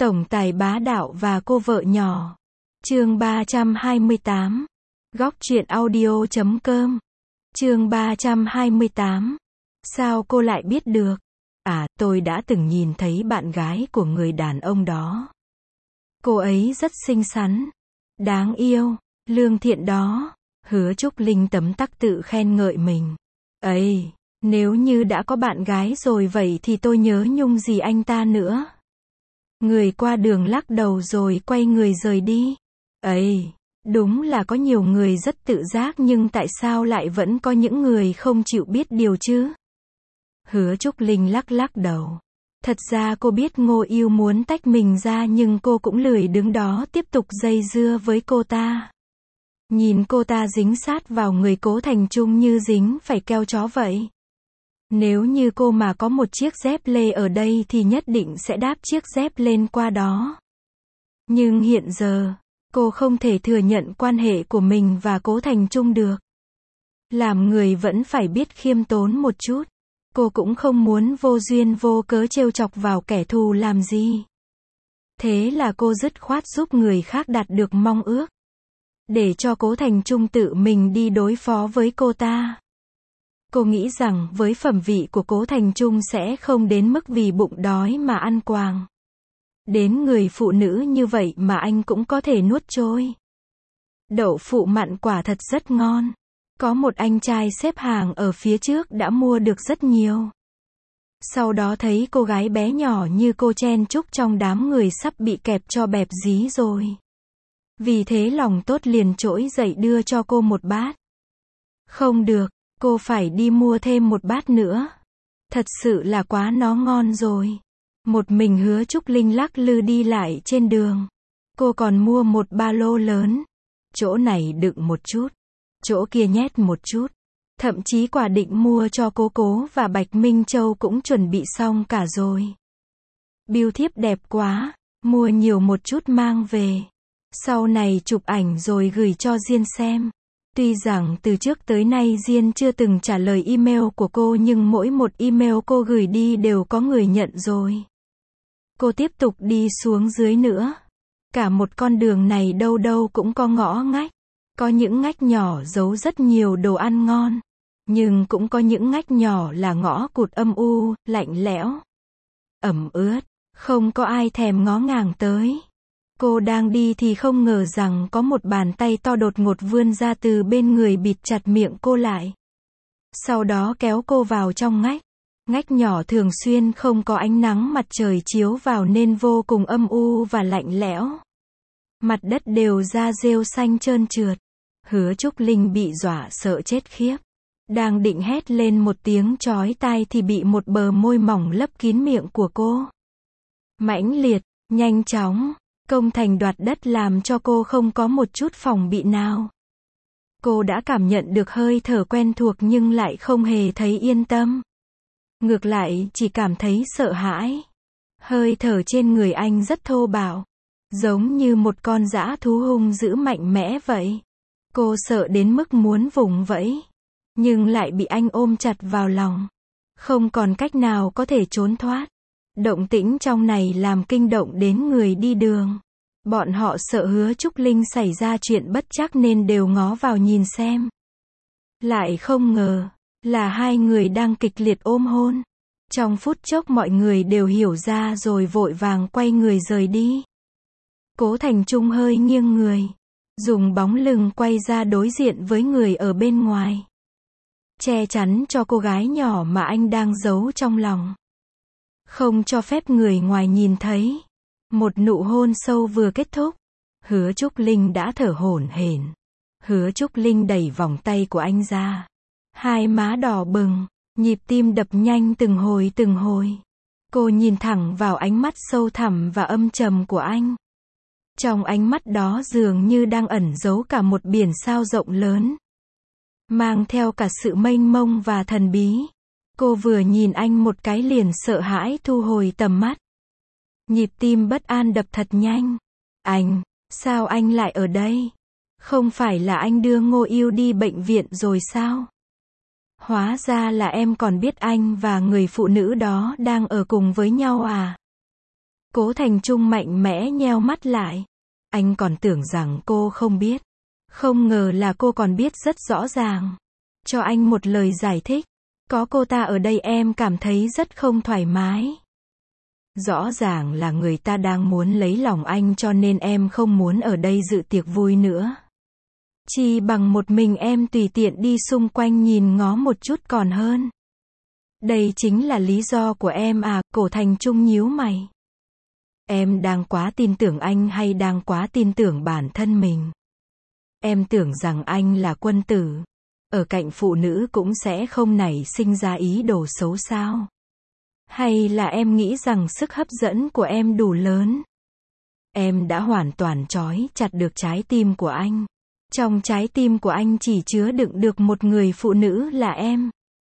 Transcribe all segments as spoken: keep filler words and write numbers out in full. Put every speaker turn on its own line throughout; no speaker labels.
Tổng tài bá đạo và cô vợ nhỏ. Chương ba trăm hai mươi tám. Góc truyện audio chấm com. Chương ba trăm hai mươi tám. Sao cô lại biết được? À, tôi đã từng nhìn thấy bạn gái của người đàn ông đó. Cô ấy rất xinh xắn, đáng yêu, lương thiện đó. Hứa Trúc Linh tấm tắc tự khen ngợi mình. Ấy, nếu như đã có bạn gái rồi vậy thì tôi nhớ nhung gì anh ta nữa. Người qua đường lắc đầu rồi quay người rời đi. Ấy, đúng là có nhiều người rất tự giác nhưng tại sao lại vẫn có những người không chịu biết điều chứ? Hứa Trúc Linh lắc lắc đầu. Thật ra cô biết Ngô Yêu muốn tách mình ra nhưng cô cũng lười đứng đó tiếp tục dây dưa với cô ta. Nhìn cô ta dính sát vào người Cố Thành Trung như dính phải keo chó vậy. Nếu như cô mà có một chiếc dép lê ở đây thì nhất định sẽ đáp chiếc dép lên qua đó. Nhưng hiện giờ, cô không thể thừa nhận quan hệ của mình và Cố Thành Trung được. Làm người vẫn phải biết khiêm tốn một chút. Cô cũng không muốn vô duyên vô cớ trêu chọc vào kẻ thù làm gì. Thế là cô dứt khoát giúp người khác đạt được mong ước. Để cho Cố Thành Trung tự mình đi đối phó với cô ta. Cô nghĩ rằng với phẩm vị của Cố Thành Trung sẽ không đến mức vì bụng đói mà ăn quàng. Đến người phụ nữ như vậy mà anh cũng có thể nuốt trôi. Đậu phụ mặn quả thật rất ngon. Có một anh trai xếp hàng ở phía trước đã mua được rất nhiều. Sau đó thấy cô gái bé nhỏ như cô chen chúc trong đám người sắp bị kẹp cho bẹp dí rồi. Vì thế lòng tốt liền trỗi dậy đưa cho cô một bát. Không được, cô phải đi mua thêm một bát nữa. Thật sự là quá nó ngon rồi. Một mình Hứa Trúc Linh lắc lư đi lại trên đường. Cô còn mua một ba lô lớn. Chỗ này đựng một chút. Chỗ kia nhét một chút. Thậm chí quả định mua cho Cố Cố và Bạch Minh Châu cũng chuẩn bị xong cả rồi. Bưu thiếp đẹp quá, mua nhiều một chút mang về. Sau này chụp ảnh rồi gửi cho Diên xem. Tuy rằng từ trước tới nay Diên chưa từng trả lời email của cô nhưng mỗi một email cô gửi đi đều có người nhận rồi. Cô tiếp tục đi xuống dưới nữa. Cả một con đường này đâu đâu cũng có ngõ ngách. Có những ngách nhỏ giấu rất nhiều đồ ăn ngon. Nhưng cũng có những ngách nhỏ là ngõ cụt âm u, lạnh lẽo, ẩm ướt, không có ai thèm ngó ngàng tới. Cô đang đi thì không ngờ rằng có một bàn tay to đột ngột vươn ra từ bên người bịt chặt miệng cô lại. Sau đó kéo cô vào trong ngách. Ngách nhỏ thường xuyên không có ánh nắng mặt trời chiếu vào nên vô cùng âm u và lạnh lẽo. Mặt đất đều da rêu xanh trơn trượt. Hứa Trúc Linh bị dọa sợ chết khiếp. Đang định hét lên một tiếng chói tai thì bị một bờ môi mỏng lấp kín miệng của cô. Mãnh liệt, nhanh chóng, công thành đoạt đất làm cho cô không có một chút phòng bị nào. Cô đã cảm nhận được hơi thở quen thuộc nhưng lại không hề thấy yên tâm. Ngược lại chỉ cảm thấy sợ hãi. Hơi thở trên người anh rất thô bạo. Giống như một con dã thú hung dữ mạnh mẽ vậy. Cô sợ đến mức muốn vùng vẫy. Nhưng lại bị anh ôm chặt vào lòng. Không còn cách nào có thể trốn thoát. Động tĩnh trong này làm kinh động đến người đi đường. Bọn họ sợ Hứa Trúc Linh xảy ra chuyện bất trắc nên đều ngó vào nhìn xem. Lại không ngờ là hai người đang kịch liệt ôm hôn. Trong phút chốc mọi người đều hiểu ra rồi vội vàng quay người rời đi. Cố Thành Trung hơi nghiêng người. Dùng bóng lưng quay ra đối diện với người ở bên ngoài. Che chắn cho cô gái nhỏ mà anh đang giấu trong lòng. Không cho phép người ngoài nhìn thấy. Một nụ hôn sâu vừa kết thúc. Hứa Trúc Linh đã thở hổn hển. Hứa Trúc Linh đẩy vòng tay của anh ra. Hai má đỏ bừng. Nhịp tim đập nhanh từng hồi từng hồi. Cô nhìn thẳng vào ánh mắt sâu thẳm và âm trầm của anh. Trong ánh mắt đó dường như đang ẩn giấu cả một biển sao rộng lớn. Mang theo cả sự mênh mông và thần bí. Cô vừa nhìn anh một cái liền sợ hãi thu hồi tầm mắt. Nhịp tim bất an đập thật nhanh. Anh, sao anh lại ở đây? Không phải là anh đưa Ngô Yêu đi bệnh viện rồi sao? Hóa ra là em còn biết anh và người phụ nữ đó đang ở cùng với nhau à? Cố Thành Trung mạnh mẽ nheo mắt lại. Anh còn tưởng rằng cô không biết. Không ngờ là cô còn biết rất rõ ràng. Cho anh một lời giải thích. Có cô ta ở đây em cảm thấy rất không thoải mái. Rõ ràng là người ta đang muốn lấy lòng anh cho nên em không muốn ở đây dự tiệc vui nữa. Chỉ bằng một mình em tùy tiện đi xung quanh nhìn ngó một chút còn hơn. Đây chính là lý do của em à, Cố Thành Trung nhíu mày. Em đang quá tin tưởng anh hay đang quá tin tưởng bản thân mình? Em tưởng rằng anh là quân tử. Ở cạnh phụ nữ cũng sẽ không nảy sinh ra ý đồ xấu sao? Hay là em nghĩ rằng sức hấp dẫn của em đủ lớn? Em đã hoàn toàn trói chặt được trái tim của anh. Trong trái tim của anh chỉ chứa đựng được một người phụ nữ là em.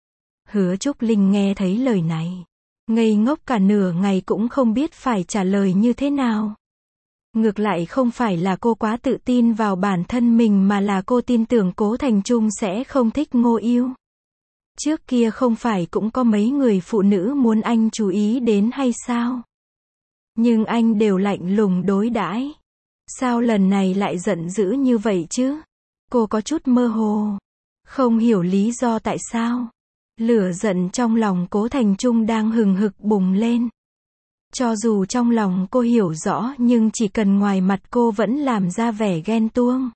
Hứa Trúc Linh nghe thấy lời này. Ngây ngốc cả nửa ngày cũng không biết phải trả lời như thế nào. Ngược lại không phải là cô quá tự tin vào bản thân mình mà là cô tin tưởng Cố Thành Trung sẽ không thích Ngô Yêu. Trước kia không phải cũng có mấy người phụ nữ muốn anh chú ý đến hay sao? Nhưng anh đều lạnh lùng đối đãi. Sao lần này lại giận dữ như vậy chứ? Cô có chút mơ hồ. Không hiểu lý do tại sao. Lửa giận trong lòng Cố Thành Trung đang hừng hực bùng lên. Cho dù trong lòng cô hiểu rõ nhưng chỉ cần ngoài mặt cô vẫn làm ra vẻ ghen tuông.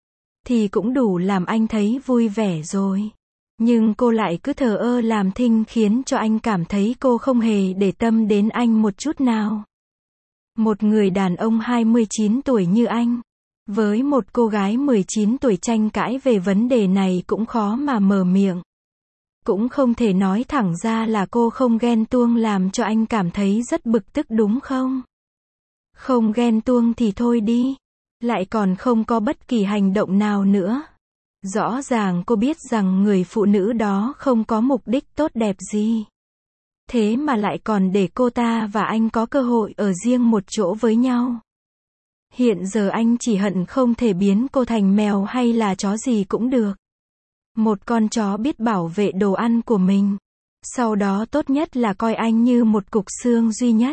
Thì cũng đủ làm anh thấy vui vẻ rồi. Nhưng cô lại cứ thờ ơ làm thinh khiến cho anh cảm thấy cô không hề để tâm đến anh một chút nào. Một người đàn ông hai mươi chín tuổi như anh, với một cô gái mười chín tuổi tranh cãi về vấn đề này cũng khó mà mở miệng. Cũng không thể nói thẳng ra là cô không ghen tuông làm cho anh cảm thấy rất bực tức đúng không? Không ghen tuông thì thôi đi. Lại còn không có bất kỳ hành động nào nữa. Rõ ràng cô biết rằng người phụ nữ đó không có mục đích tốt đẹp gì. Thế mà lại còn để cô ta và anh có cơ hội ở riêng một chỗ với nhau. Hiện giờ anh chỉ hận không thể biến cô thành mèo hay là chó gì cũng được. Một con chó biết bảo vệ đồ ăn của mình. Sau đó tốt nhất là coi anh như một cục xương duy nhất.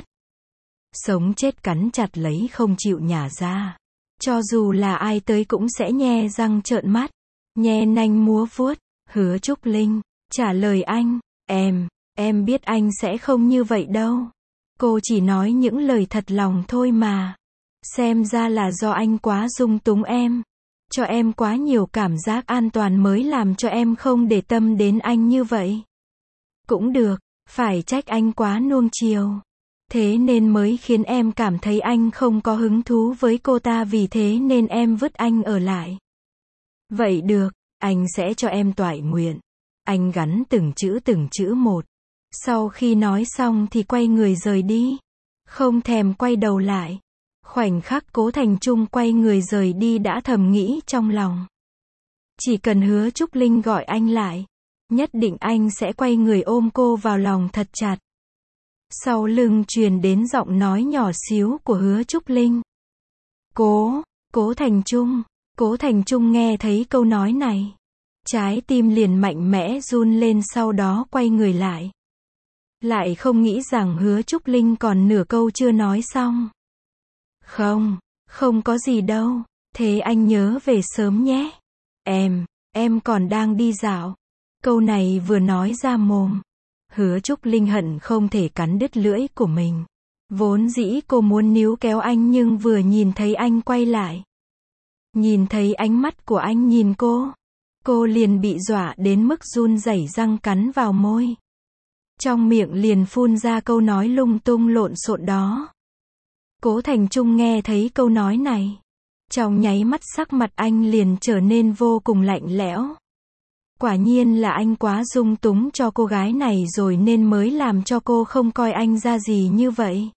Sống chết cắn chặt lấy không chịu nhả ra. Cho dù là ai tới cũng sẽ nhe răng trợn mắt, nhe nanh múa vuốt. Hứa Trúc Linh trả lời anh, em, em biết anh sẽ không như vậy đâu. Cô chỉ nói những lời thật lòng thôi mà. Xem ra là do anh quá dung túng em. Cho em quá nhiều cảm giác an toàn mới làm cho em không để tâm đến anh như vậy. Cũng được, phải trách anh quá nuông chiều. Thế nên mới khiến em cảm thấy anh không có hứng thú với cô ta, vì thế nên em vứt anh ở lại. Vậy được, anh sẽ cho em toại nguyện. Anh gắn từng chữ từng chữ một. Sau khi nói xong thì quay người rời đi. Không thèm quay đầu lại. Khoảnh khắc Cố Thành Trung quay người rời đi đã thầm nghĩ trong lòng. Chỉ cần Hứa Trúc Linh gọi anh lại, nhất định anh sẽ quay người ôm cô vào lòng thật chặt. Sau lưng truyền đến giọng nói nhỏ xíu của Hứa Trúc Linh. Cố, Cố Thành Trung. Cố Thành Trung nghe thấy câu nói này. Trái tim liền mạnh mẽ run lên, sau đó quay người lại. Lại không nghĩ rằng Hứa Trúc Linh còn nửa câu chưa nói xong. Không, không có gì đâu, thế anh nhớ về sớm nhé. Em, em còn đang đi dạo. Câu này vừa nói ra mồm. Hứa Trúc Linh hận không thể cắn đứt lưỡi của mình. Vốn dĩ cô muốn níu kéo anh nhưng vừa nhìn thấy anh quay lại. Nhìn thấy ánh mắt của anh nhìn cô. Cô liền bị dọa đến mức run rẩy răng cắn vào môi. Trong miệng liền phun ra câu nói lung tung lộn xộn đó. Cố Thành Trung nghe thấy câu nói này. Trong nháy mắt sắc mặt anh liền trở nên vô cùng lạnh lẽo. Quả nhiên là anh quá dung túng cho cô gái này rồi nên mới làm cho cô không coi anh ra gì như vậy.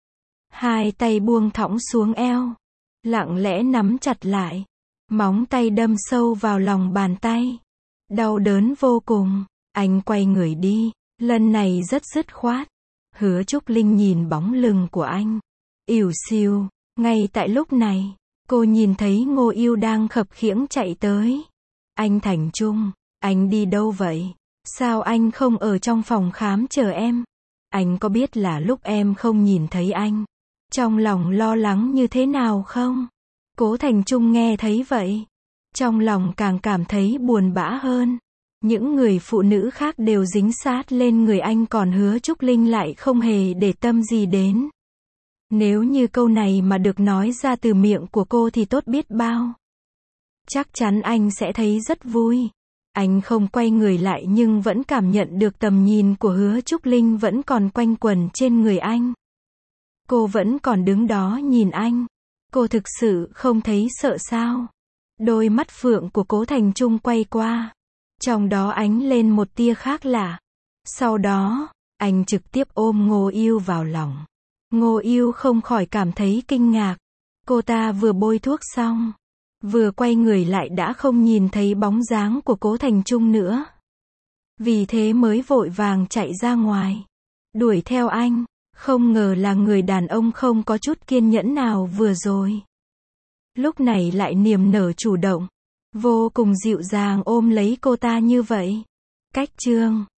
Hai tay buông thõng xuống eo. Lặng lẽ nắm chặt lại. Móng tay đâm sâu vào lòng bàn tay. Đau đớn vô cùng. Anh quay người đi. Lần này rất dứt khoát. Hứa Trúc Linh nhìn bóng lưng của anh. Ỉu xìu. Ngay tại lúc này, cô nhìn thấy Ngô Yêu đang khập khiễng chạy tới. Anh Thành Trung, anh đi đâu vậy? Sao anh không ở trong phòng khám chờ em? Anh có biết là lúc em không nhìn thấy anh, trong lòng lo lắng như thế nào không? Cố Thành Trung nghe thấy vậy, trong lòng càng cảm thấy buồn bã hơn. Những người phụ nữ khác đều dính sát lên người anh, còn Hứa Trúc Linh lại không hề để tâm gì đến. Nếu như câu này mà được nói ra từ miệng của cô thì tốt biết bao. Chắc chắn anh sẽ thấy rất vui. Anh không quay người lại nhưng vẫn cảm nhận được tầm nhìn của Hứa Trúc Linh vẫn còn quanh quẩn trên người anh. Cô vẫn còn đứng đó nhìn anh. Cô thực sự không thấy sợ sao? Đôi mắt phượng của Cố Thành Trung quay qua. Trong đó ánh lên một tia khác lạ. Sau đó, anh trực tiếp ôm Ngô Yêu vào lòng. Ngô Yêu không khỏi cảm thấy kinh ngạc. Cô ta vừa bôi thuốc xong, vừa quay người lại đã không nhìn thấy bóng dáng của Cố Thành Trung nữa. Vì thế mới vội vàng chạy ra ngoài, đuổi theo anh. Không ngờ là người đàn ông không có chút kiên nhẫn nào vừa rồi. Lúc này lại niềm nở chủ động, vô cùng dịu dàng ôm lấy cô ta như vậy. Cách chương